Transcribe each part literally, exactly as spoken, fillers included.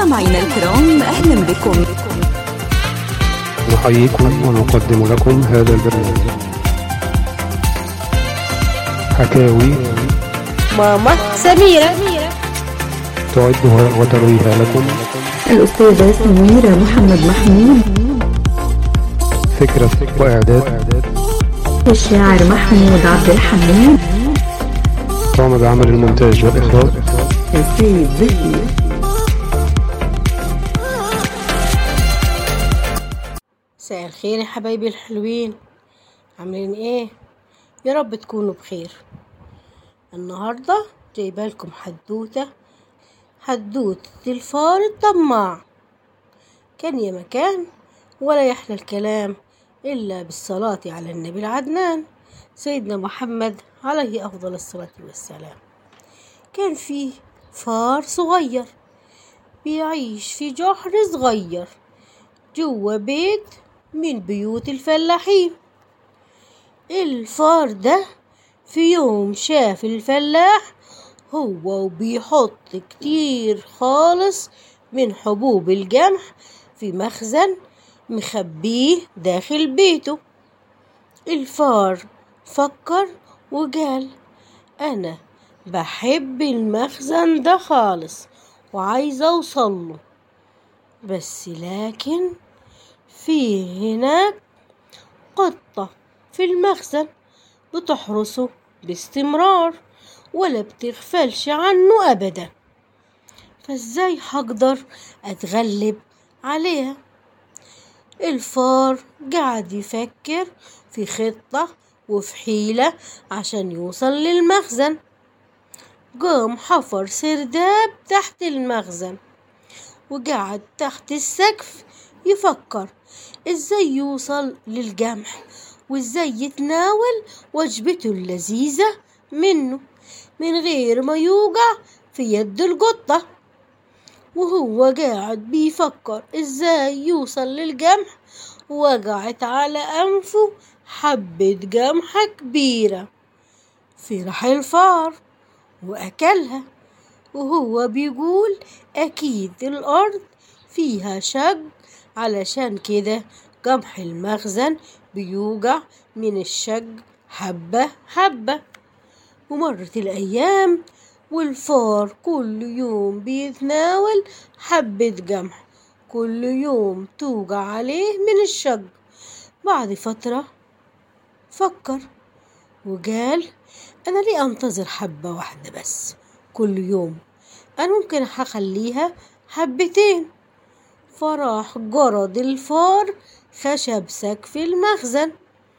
مستمعينا الكرام، أهلا بكم. نحييكم ونقدم لكم هذا البرنامج حكاوي ماما سميرة. تعدها وترويها لكم الأستاذة سميرة محمد محمود. فكرة وإعداد الشاعر محمود عبد الحميد. قام بعمل المونتاج والإخراج السيد زكي. مساء الخير يا حبايبي الحلوين، عاملين ايه؟ يا رب تكونوا بخير. النهاردة جايبه لكم حدوتة حدوتة الفار الطماع. كان يا مكان ولا يحلى الكلام إلا بالصلاة على النبي العدنان سيدنا محمد عليه أفضل الصلاة والسلام. كان فيه فار صغير بيعيش في جحر صغير جوا بيت من بيوت الفلاحين. الفار ده في يوم شاف الفلاح هو وبيحط كتير خالص من حبوب القمح في مخزن مخبيه داخل بيته. الفار فكر وقال: أنا بحب المخزن ده خالص وعايز أوصله، بس لكن في هناك قطة في المخزن بتحرسه باستمرار ولا بتغفلش عنه أبدا، فازاي هقدر أتغلب عليها؟ الفار قاعد يفكر في خطة وفي حيلة عشان يوصل للمخزن. قام حفر سرداب تحت المخزن وقعد تحت السقف يفكر ازاي يوصل للقمح وازاي يتناول وجبته اللذيذة منه من غير ما يوقع في يد القطة. وهو قاعد بيفكر ازاي يوصل للقمح وقعت على أنفه حبة قمحة كبيرة. فرح الفار وأكلها وهو بيقول أكيد الأرض فيها شق، علشان كده قمح المخزن بيوقع من الشق حبة حبة. ومرت الأيام والفار كل يوم بيتناول حبة قمح، كل يوم توقع عليه من الشق. بعد فترة فكر وقال: أنا ليه أنتظر حبة واحدة بس كل يوم؟ أنا ممكن هخليها حبتين. فراح جرد الفار خشب سقف المخزن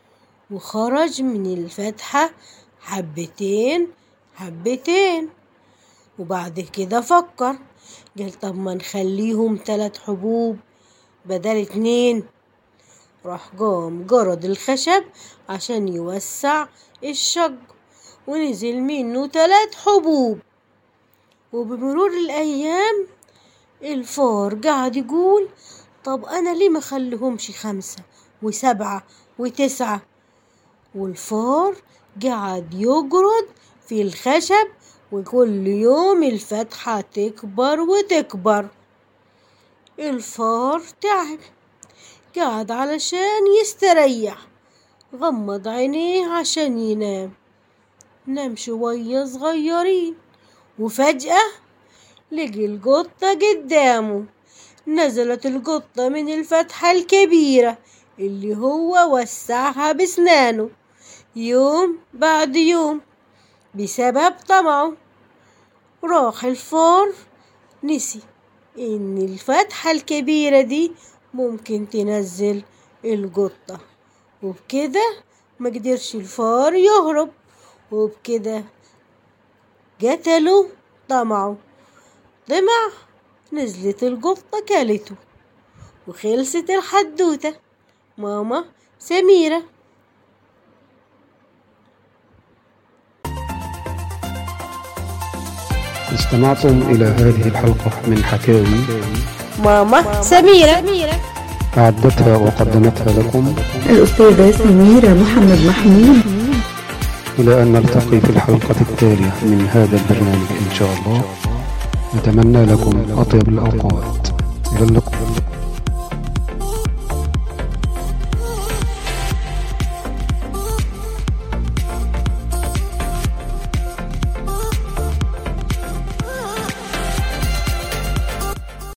وخرج من الفتحة حبتين حبتين. وبعد كده فكر قال: طب ما نخليهم ثلاث حبوب بدل اتنين. راح قام جرد الخشب عشان يوسع الشق ونزل منه ثلاث حبوب. وبمرور الأيام الفار قاعد يقول: طب أنا ليه ما خليهمش خمسة وسبعة وتسعة؟ والفار قاعد يجرد في الخشب وكل يوم الفتحة تكبر وتكبر. الفار تعب، قاعد علشان يستريح، غمض عينيه عشان ينام. نام شوية صغيرين وفجأة لقي القطة قدامه. نزلت القطة من الفتحة الكبيرة اللي هو وسعها بسنانه يوم بعد يوم بسبب طمعه. راح الفار نسي إن الفتحة الكبيرة دي ممكن تنزل القطة، وبكده ما قدرش الفار يهرب، وبكده قتلوا طمعه. طمع، نزلت القطة كلته، وخلصت الحدوتة. ماما سميرة. استمعتم إلى هذه الحلقة من حكاوي ماما سميرة. أعدتها وقدمتها لكم الأستاذة سميرة محمد محمود. إلى أن نلتقي في الحلقة التالية من هذا البرنامج إن شاء الله. نتمنى لكم أطيب الأوقات. إلى اللقاء.